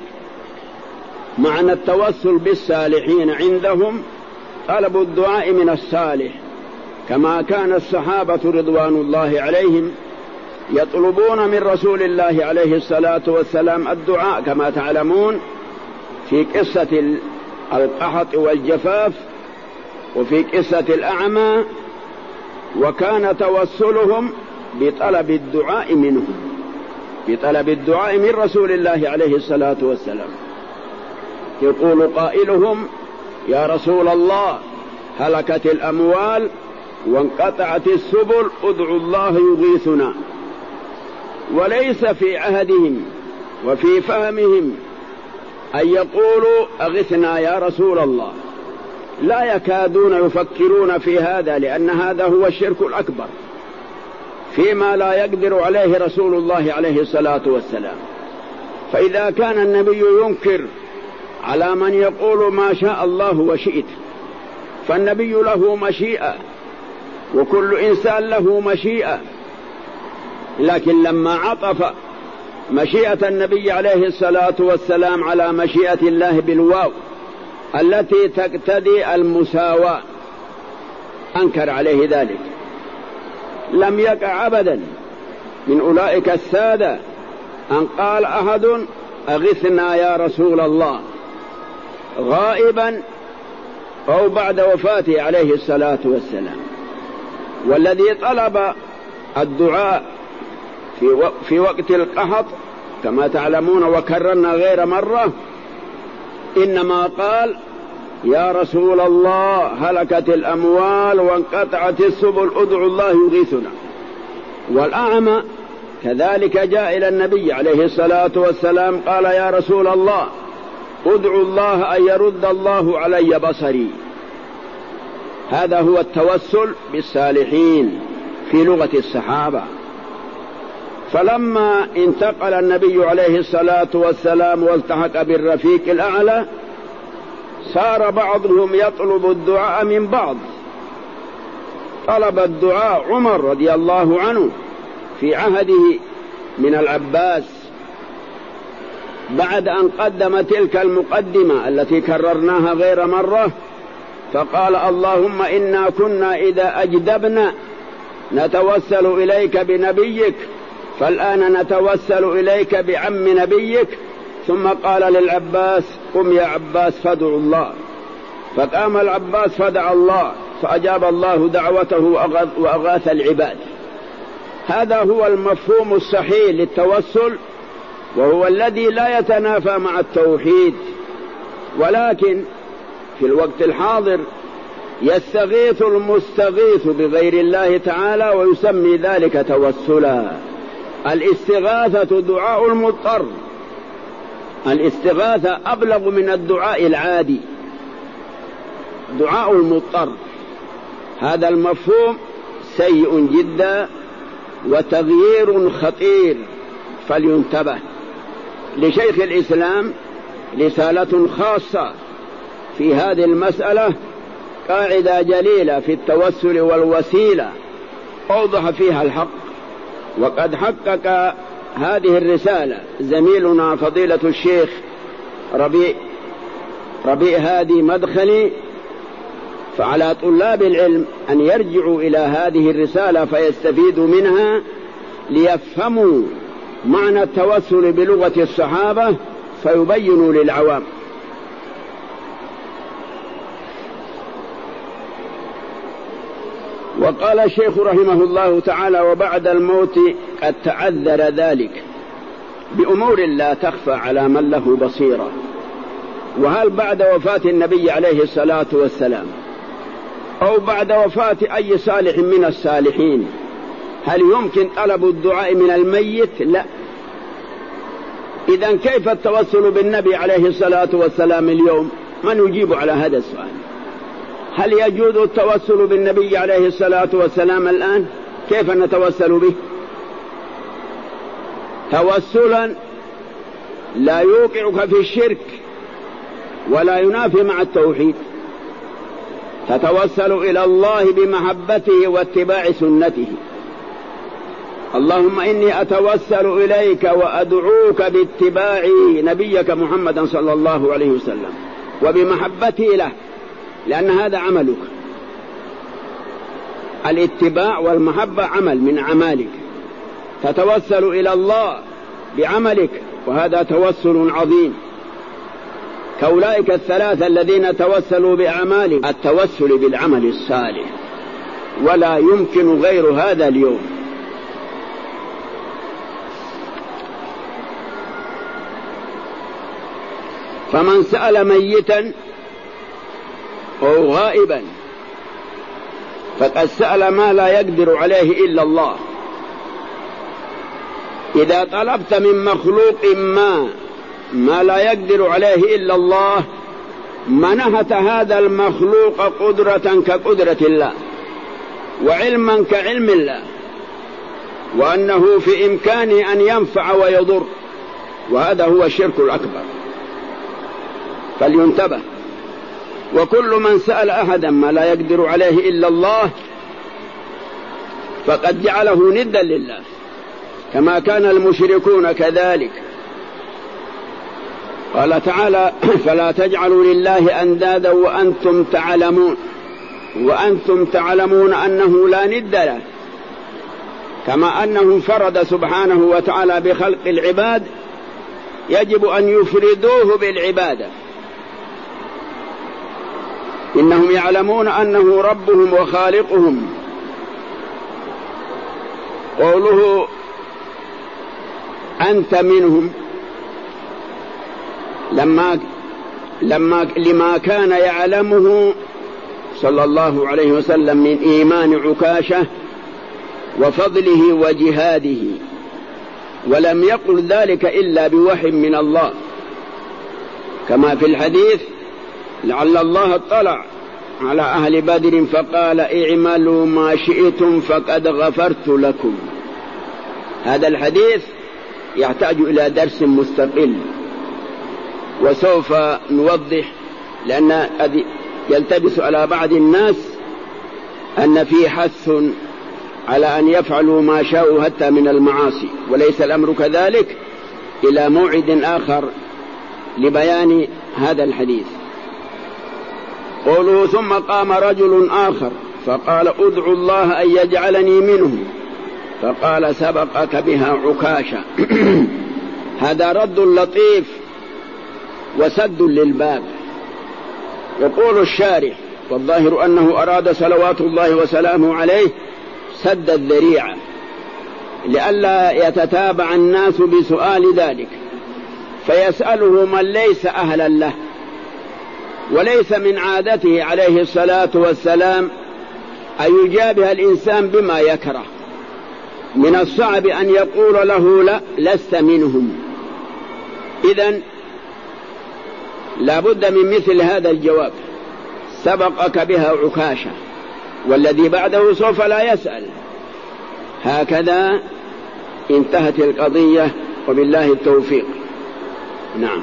معنى التوسل بالصالحين عندهم طلب الدعاء من الصالح، كما كان الصحابة رضوان الله عليهم يطلبون من رسول الله عليه الصلاة والسلام الدعاء، كما تعلمون في قصة القحط والجفاف وفي قصة الأعمى، وكان توسلهم بطلب الدعاء منهم، بطلب الدعاء من رسول الله عليه الصلاة والسلام. يقول قائلهم يا رسول الله هلكت الأموال وانقطعت السبل ادعوا الله يغيثنا. وليس في عهدهم وفي فهمهم أن يقولوا أغثنا يا رسول الله، لا يكادون يفكرون في هذا، لأن هذا هو الشرك الأكبر فيما لا يقدر عليه رسول الله عليه الصلاة والسلام. فإذا كان النبي ينكر على من يقول ما شاء الله وشئت، فالنبي له مشيئة وكل إنسان له مشيئة، لكن لما عطف مشيئة النبي عليه الصلاة والسلام على مشيئة الله بالواو التي تقتضي المساواة أنكر عليه ذلك. لم يقع أبدا من أولئك السادة أن قال أحد أغثنا يا رسول الله غائبا أو بعد وفاته عليه الصلاة والسلام. والذي طلب الدعاء في وقت القحط كما تعلمون وكررنا غير مرة إنما قال يا رسول الله هلكت الأموال وانقطعت السبل ادعوا الله يغيثنا. والأعمى كذلك جاء إلى النبي عليه الصلاة والسلام قال يا رسول الله ادعوا الله أن يرد الله علي بصري. هذا هو التوسل بالصالحين في لغة الصحابة. فلما انتقل النبي عليه الصلاة والسلام والتحق بالرفيق الأعلى صار بعضهم يطلب الدعاء من بعض. طلب الدعاء عمر رضي الله عنه في عهده من العباس بعد أن قدم تلك المقدمة التي كررناها غير مرة، فقال اللهم إنا كنا إذا أجدبنا نتوسل إليك بنبيك، فالآن نتوسل إليك بعم نبيك. ثم قال للعباس قم يا عباس فادعوا الله. فقام العباس فدعا الله فأجاب الله دعوته وأغاث العباد. هذا هو المفهوم الصحيح للتوسل، وهو الذي لا يتنافى مع التوحيد. ولكن في الوقت الحاضر يستغيث المستغيث بغير الله تعالى ويسمي ذلك توسلا. الاستغاثة دعاء المضطر، الاستغاثة أبلغ من الدعاء العادي، دعاء المضطر. هذا المفهوم سيء جدا وتغيير خطير، فلينتبه. لشيخ الإسلام رسالة خاصة في هذه المسألة، قاعدة جليلة في التوسل والوسيلة أوضح فيها الحق. وقد حقق هذه الرسالة زميلنا فضيلة الشيخ ربيع ربيع هادي مدخلي. فعلى طلاب العلم أن يرجعوا إلى هذه الرسالة فيستفيدوا منها ليفهموا معنى التوسل بلغة الصحابة فيبينوا للعوام. وقال الشيخ رحمه الله تعالى: وبعد الموت قد تعذر ذلك بأمور لا تخفى على من له بصيرة. وهل بعد وفاة النبي عليه الصلاة والسلام أو بعد وفاة أي صالح من الصالحين هل يمكن طلب الدعاء من الميت؟ لا. إذن كيف التوسل بالنبي عليه الصلاة والسلام اليوم؟ من يجيب على هذا السؤال؟ هل يجوز التوسل بالنبي عليه الصلاة والسلام الآن؟ كيف نتوسل به؟ توسلا لا يوقعك في الشرك ولا ينافي مع التوحيد. تتوسل إلى الله بمحبته واتباع سنته. اللهم إني أتوسل إليك وأدعوك باتباع نبيك محمد صلى الله عليه وسلم وبمحبته له، لأن هذا عملك. الاتباع والمحبة عمل من أعمالك، تتوسل إلى الله بعملك، وهذا توسل عظيم كأولئك الثلاثة الذين توسلوا بأعمالهم. التوسل بالعمل الصالح ولا يمكن غير هذا اليوم. فمن سأل ميتا أو غائبا فقد سأل ما لا يقدر عليه إلا الله. إذا طلبت من مخلوق ما ما لا يقدر عليه إلا الله منحت هذا المخلوق قدرة كقدرة الله وعلما كعلم الله، وأنه في إمكانه أن ينفع ويضر، وهذا هو الشرك الأكبر. فلينتبه. وكل من سأل أحدا ما لا يقدر عليه إلا الله فقد جعله ندا لله، كما كان المشركون كذلك. قال تعالى: فلا تجعلوا لله أندادا وأنتم تعلمون وأنتم تعلمون أنه لا ند له. كما أنه انفرد سبحانه وتعالى بخلق العباد يجب أن يفردوه بالعبادة. إنهم يعلمون أنه ربهم وخالقهم. قوله أنت منهم لما لما لما كان يعلمه صلى الله عليه وسلم من إيمان عكاشة وفضله وجهاده، ولم يقل ذلك إلا بوحي من الله، كما في الحديث: لعل الله اطلع على أهل بدر فقال: اعملوا ما شئتم فقد غفرت لكم. هذا الحديث يحتاج إلى درس مستقل، وسوف نوضح، لأن قد يلتبس على بعض الناس أن في حث على أن يفعلوا ما شاءوا حتى من المعاصي، وليس الأمر كذلك، إلى موعد آخر لبيان هذا الحديث. قوله: ثم قام رجل آخر فقال: ادعو الله أن يجعلني منهم، فقال: سبقك بها عكاشة. هذا رد لطيف وسد للباب. يقول الشارح: والظاهر أنه أراد صلوات الله وسلامه عليه سد الذريعة لئلا يتتابع الناس بسؤال ذلك، فيسأله من ليس أهلا له، وليس من عادته عليه الصلاة والسلام أن يجابه الإنسان بما يكره. من الصعب أن يقول له: لا، لست منهم. إذن لا بد من مثل هذا الجواب: سبقك بها عكاشة، والذي بعده سوف لا يسأل. هكذا انتهت القضية، وبالله التوفيق. نعم.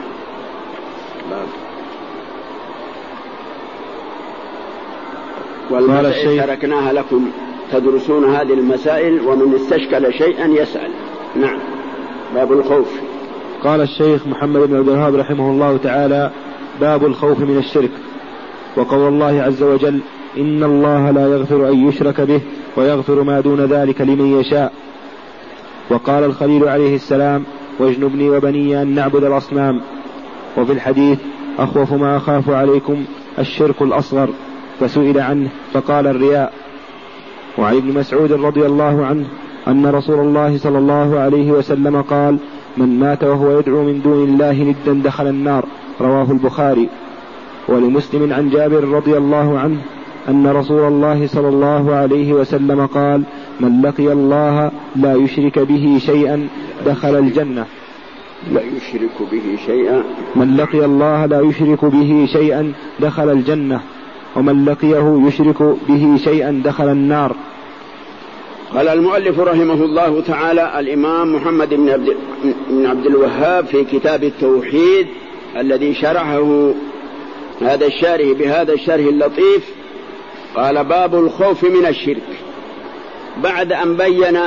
والمسائل تركناها لكم تدرسون هذه المسائل، ومن استشكل شيئا يسأل. نعم. باب الخوف. قال الشيخ محمد بن عبد الوهاب رحمه الله تعالى: باب الخوف من الشرك. وقول الله عز وجل: إن الله لا يغفر أن يشرك به ويغفر ما دون ذلك لمن يشاء. وقال الخليل عليه السلام: واجنبني وبني أن نعبد الأصنام. وفي الحديث: أخوف ما أخاف عليكم الشرك الأصغر، فسئل عنه فقال: الرياء. وعن ابن مسعود رضي الله عنه أن رسول الله صلى الله عليه وسلم قال: من مات وهو يدعو من دون الله ندا دخل النار. رواه البخاري. ولمسلم عن جابر رضي الله عنه أن رسول الله صلى الله عليه وسلم قال: من لقي الله لا يشرك به شيئا دخل الجنة. لا يشرك به شيئا من لقي الله لا يشرك به شيئا دخل الجنة، ومن لقيه يشرك به شيئا دخل النار. قال المؤلف رحمه الله تعالى الإمام محمد بن عبد, بن عبد الوهاب في كتاب التوحيد الذي شرحه هذا الشارح بهذا الشرح اللطيف، قال: باب الخوف من الشرك. بعد أن بين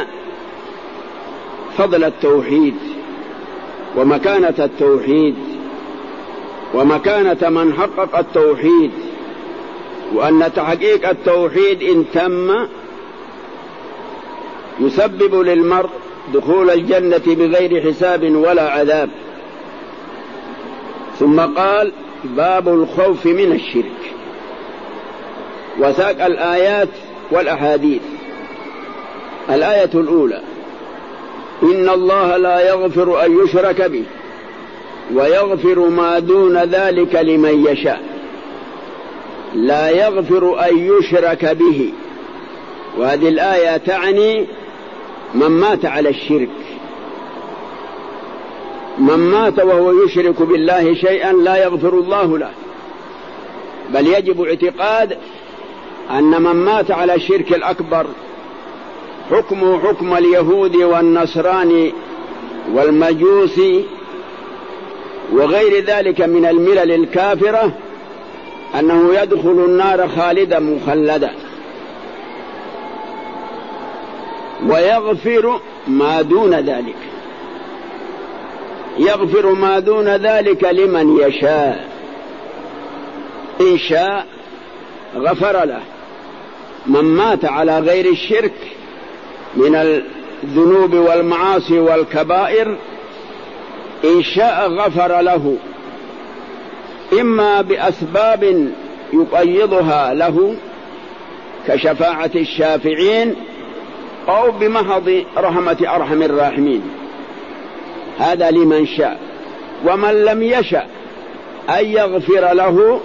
فضل التوحيد ومكانة التوحيد ومكانة من حقق التوحيد، وأن تحقيق التوحيد إن تم يسبب للمرء دخول الجنة بغير حساب ولا عذاب، ثم قال: باب الخوف من الشرك، وساق الآيات والأحاديث. الآية الأولى: إن الله لا يغفر أن يشرك به ويغفر ما دون ذلك لمن يشاء. لا يغفر أن يشرك به، وهذه الآية تعني من مات على الشرك. من مات وهو يشرك بالله شيئا لا يغفر الله له، بل يجب اعتقاد أن من مات على الشرك الأكبر حكمه حكم اليهود والنصراني والمجوسي وغير ذلك من الملل الكافرة، أنه يدخل النار خالدا مخلدا. ويغفر ما دون ذلك، يغفر ما دون ذلك لمن يشاء. إن شاء غفر له. من مات على غير الشرك من الذنوب والمعاصي والكبائر إن شاء غفر له، إما بأسباب يقيضها له كشفاعة الشافعين، أو بمحض رحمة أرحم الراحمين. هذا لمن شاء. ومن لم يشأ أن يغفر له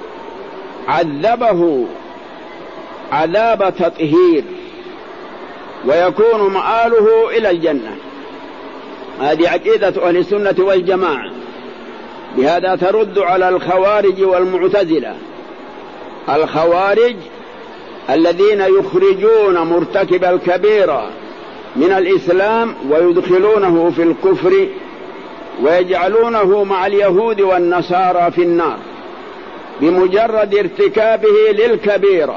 عذبه عذاب تطهير، ويكون مآله إلى الجنة. هذه عقيدة أهل السنة والجماعة. بهذا ترد على الخوارج والمعتزلة. الخوارج الذين يخرجون مرتكب الكبيرة من الإسلام ويدخلونه في الكفر ويجعلونه مع اليهود والنصارى في النار بمجرد ارتكابه للكبيرة.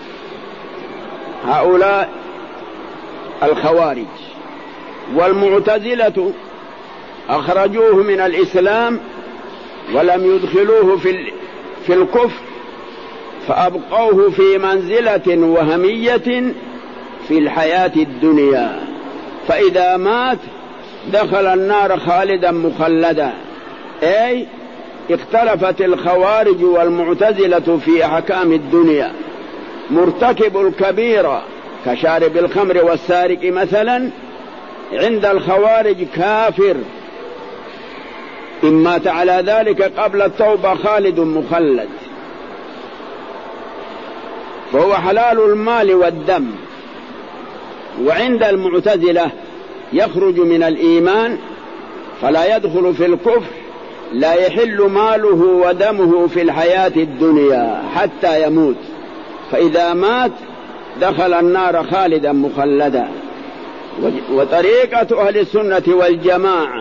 هؤلاء الخوارج. والمعتزلة أخرجوه من الإسلام ولم يدخلوه في في الكفر، فأبقوه في منزلة وهمية في الحياة الدنيا، فإذا مات دخل النار خالدا مخلدا. أي اختلفت الخوارج والمعتزلة في أحكام الدنيا. مرتكب الكبيرة كشارب الخمر والسارق مثلا عند الخوارج كافر، إن مات على ذلك قبل التوبة خالد مخلد، فهو حلال المال والدم. وعند المعتزلة يخرج من الإيمان فلا يدخل في الكفر، لا يحل ماله ودمه في الحياة الدنيا حتى يموت، فإذا مات دخل النار خالدا مخلدا. وطريقة أهل السنة والجماعة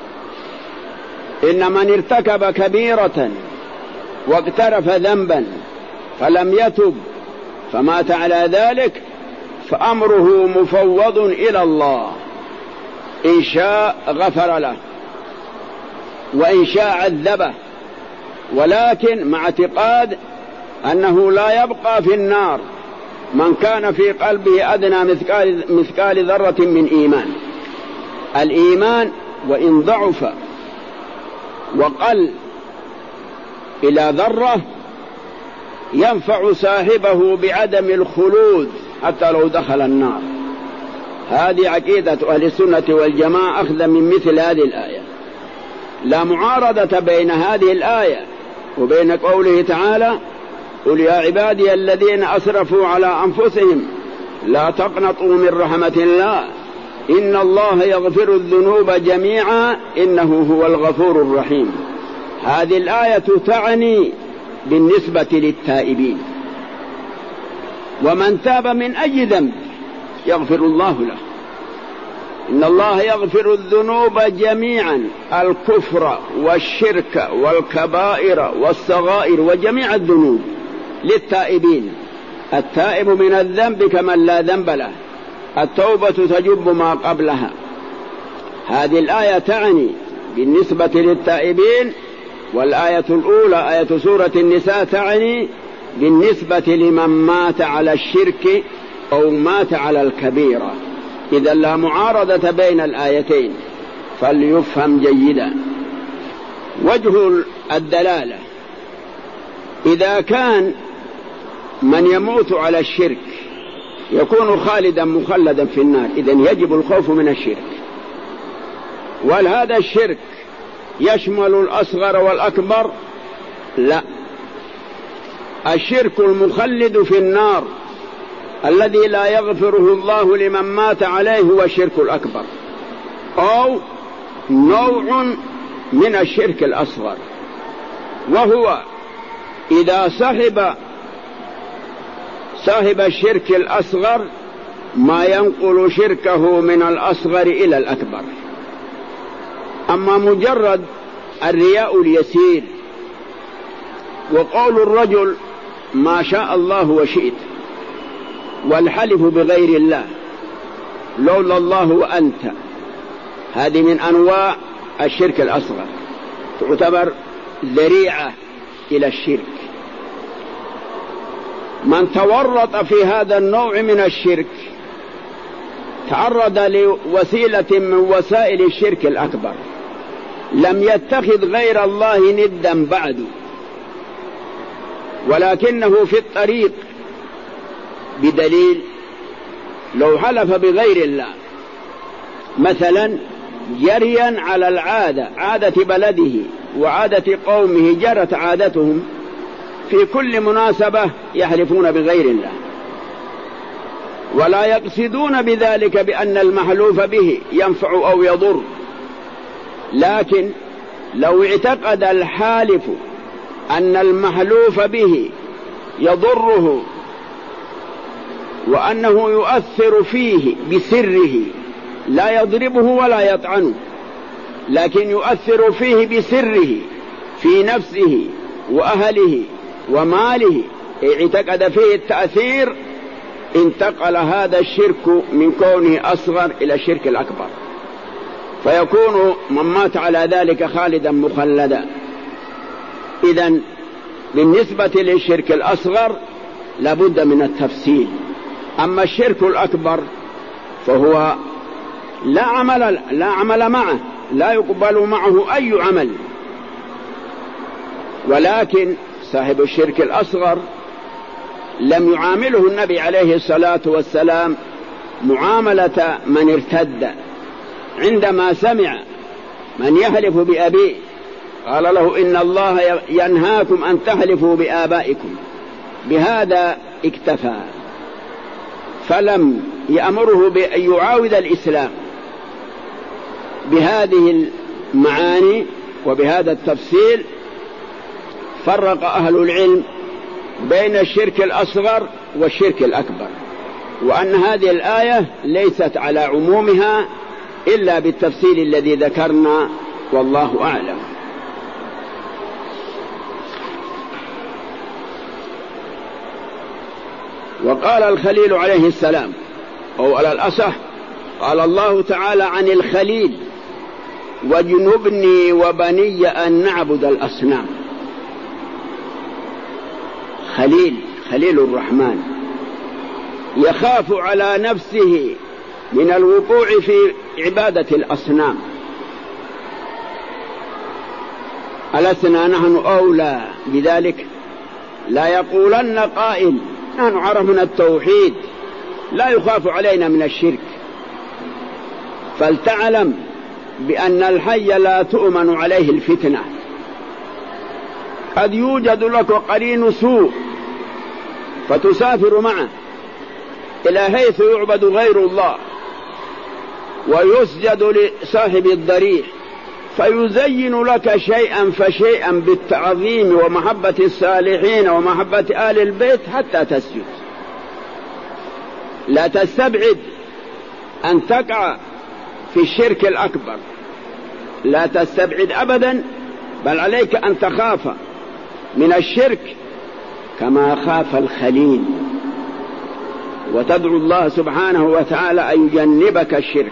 إن من ارتكب كبيرة واقترف ذنبا فلم يتب فمات على ذلك فأمره مفوض إلى الله، إن شاء غفر له وإن شاء عذبه، ولكن مع اعتقاد أنه لا يبقى في النار من كان في قلبه أدنى مثقال, مثقال ذرة من إيمان. الإيمان وإن ضعف وقل إلى ذرة ينفع صاحبه بعدم الخلود حتى لو دخل النار. هذه عقيدة أهل السنة والجماعة أخذا من مثل هذه الآية. لا معارضة بين هذه الآية وبين قوله تعالى: قل يا عبادي الذين أسرفوا على أنفسهم لا تقنطوا من رحمة الله إن الله يغفر الذنوب جميعا إنه هو الغفور الرحيم. هذه الآية تعني بالنسبة للتائبين، ومن تاب من أي ذنب يغفر الله له. إن الله يغفر الذنوب جميعا، الكفر والشرك والكبائر والصغائر وجميع الذنوب للتائبين. التائب من الذنب كمن لا ذنب له، التوبة تجب ما قبلها. هذه الآية تعني بالنسبة للتائبين، والآية الأولى آية سورة النساء تعني بالنسبة لمن مات على الشرك أو مات على الكبيرة. إذا لا معارضة بين الآيتين فليفهم جيدا. وجه الدلالة: إذا كان من يموت على الشرك يكون خالدا مخلدا في النار، إذن يجب الخوف من الشرك. وهل هذا الشرك يشمل الأصغر والأكبر؟ لا، الشرك المخلد في النار الذي لا يغفره الله لمن مات عليه هو الشرك الأكبر، أو نوع من الشرك الأصغر، وهو إذا صاحب صاحب الشرك الأصغر ما ينقل شركه من الأصغر إلى الأكبر. أما مجرد الرياء اليسير وقول الرجل ما شاء الله وشئت، والحلف بغير الله لولا الله وأنت، هذه من أنواع الشرك الأصغر، تعتبر ذريعة إلى الشرك. من تورط في هذا النوع من الشرك تعرض لوسيلة من وسائل الشرك الأكبر، لم يتخذ غير الله ندا بعد، ولكنه في الطريق بدليل. لو حلف بغير الله مثلا جريا على العادة، عادة بلده وعادة قومه، جرت عادتهم في كل مناسبة يحلفون بغير الله، ولا يقصدون بذلك بأن المحلوف به ينفع أو يضر، لكن لو اعتقد الحالف أن المحلوف به يضره وأنه يؤثر فيه بسره، لا يضربه ولا يطعنه، لكن يؤثر فيه بسره في نفسه وأهله وماله، اعتقد فيه التأثير، انتقل هذا الشرك من كونه أصغر إلى الشرك الأكبر، فيكون من مات على ذلك خالدا مخلدا. إذن بالنسبة للشرك الأصغر لابد من التفصيل. أما الشرك الأكبر فهو لا عمل, لا عمل معه، لا يقبل معه أي عمل، ولكن صاحب الشرك الأصغر لم يعامله النبي عليه الصلاة والسلام معاملة من ارتد. عندما سمع من يحلف بأبيه قال له إن الله ينهاكم أن تحلفوا بآبائكم، بهذا اكتفى، فلم يأمره بأن يعاود الإسلام. بهذه المعاني وبهذا التفصيل فرق أهل العلم بين الشرك الأصغر والشرك الأكبر، وأن هذه الآية ليست على عمومها إلا بالتفصيل الذي ذكرنا، والله أعلم. وقال الخليل عليه السلام، أو على الأصح قال الله تعالى عن الخليل واجنبني وبني أن نعبد الأصنام. خليل خليل الرحمن يخاف على نفسه من الوقوع في عبادة الأصنام. ألسنا نحن أولى بذلك؟ لا يقولن قائل نحن عرفنا التوحيد لا يخاف علينا من الشرك. فلتعلم بأن الحي لا تؤمن عليه الفتنة. قد يوجد لك قرين سوء فتسافر معه إلى حيث يعبد غير الله ويسجد لصاحب الضريح، فيزين لك شيئا فشيئا بالتعظيم ومحبة الصالحين ومحبة آل البيت حتى تسجد. لا تستبعد أن تقع في الشرك الأكبر، لا تستبعد أبدا، بل عليك أن تخاف من الشرك كما خاف الخليل، وتدعو الله سبحانه وتعالى أن يجنبك الشرك.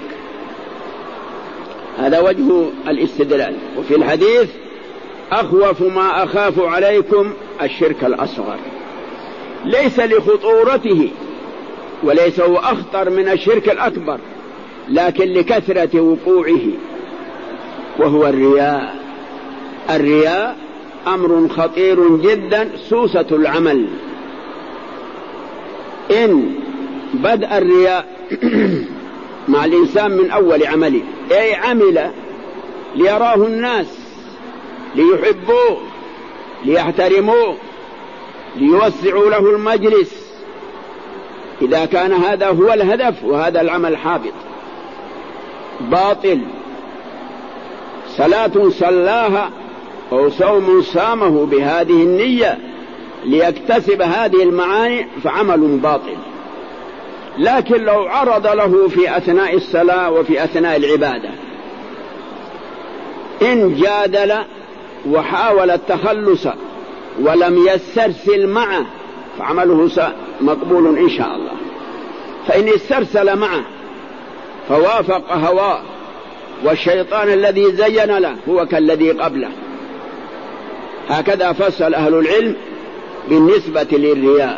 هذا وجه الاستدلال. وفي الحديث أخوف ما أخاف عليكم الشرك الأصغر، ليس لخطورته وليس هو أخطر من الشرك الأكبر، لكن لكثرة وقوعه، وهو الرياء. الرياء أمر خطير جدا، سوسة العمل. إن بدأ الرياء مع الإنسان من أول عمله، أي عمل ليراه الناس، ليحبوه، ليحترموه، ليوسعوا له المجلس، إذا كان هذا هو الهدف وهذا العمل حابط باطل. صلاة صلاها أو صوم صامه بهذه النية ليكتسب هذه المعاني فعمل باطل. لكن لو عرض له في أثناء الصلاة وفي أثناء العبادة إن جادل وحاول التخلص ولم يسترسل معه فعمله مقبول إن شاء الله. فإن استرسل معه فوافق هواه والشيطان الذي زين له هو كالذي قبله. هكذا فصل أهل العلم بالنسبة للرياء.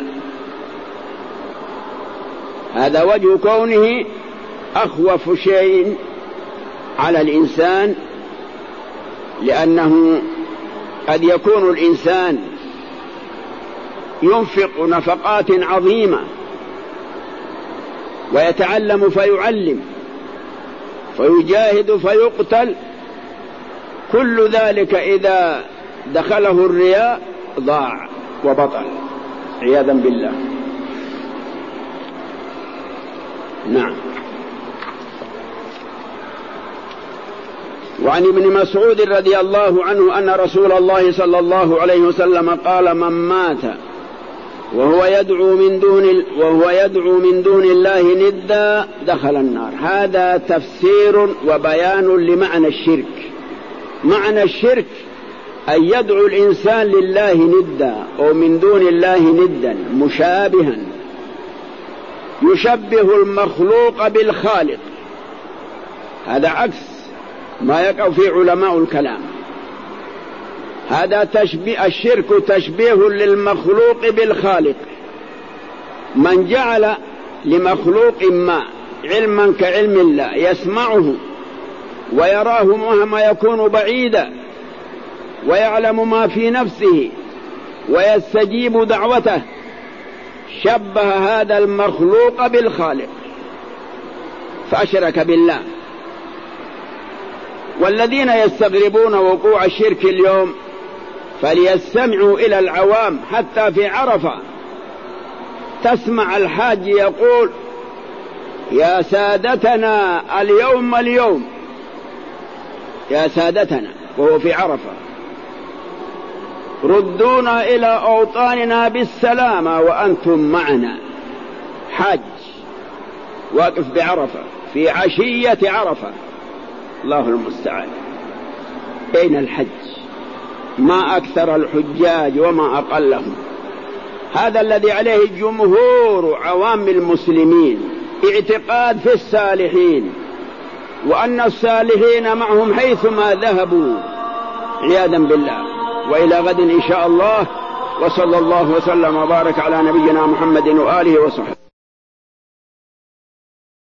هذا وجه كونه أخوف شيء على الإنسان، لأنه قد يكون الإنسان ينفق نفقات عظيمة ويتعلم فيعلم فيجاهد فيقتل، كل ذلك إذا دخله الرياء ضاع وبطل عياذا بالله. نعم. وعن ابن مسعود رضي الله عنه أن رسول الله صلى الله عليه وسلم قال: من مات وهو يدعو من دون وهو يدعو من دون الله ندا دخل النار. هذا تفسير وبيان لمعنى الشرك. معنى الشرك أن يدعو الإنسان لله ندا أو من دون الله ندا مشابها، يشبه المخلوق بالخالق. هذا عكس ما يقع في علماء الكلام. هذا تشبيه، الشرك تشبيه للمخلوق بالخالق. من جعل لمخلوق ما علما كعلم الله يسمعه ويراه مهما يكون بعيدا ويعلم ما في نفسه ويستجيب دعوته، شبه هذا المخلوق بالخالق فأشرك بالله. والذين يستغربون وقوع الشرك اليوم فليستمعوا إلى العوام. حتى في عرفة تسمع الحاج يقول: يا سادتنا اليوم اليوم، يا سادتنا، وهو في عرفة، ردونا إلى أوطاننا بالسلامة وأنتم معنا. حاج واقف بعرفة في عشية عرفة، الله المستعان. أين الحج؟ ما أكثر الحجاج وما أقلهم. هذا الذي عليه جمهور عوام المسلمين، اعتقاد في الصالحين، وأن الصالحين معهم حيثما ذهبوا عياذا بالله. وإلى غد إن شاء الله، وصلى الله وسلم وبارك على نبينا محمد وآله وصحبه.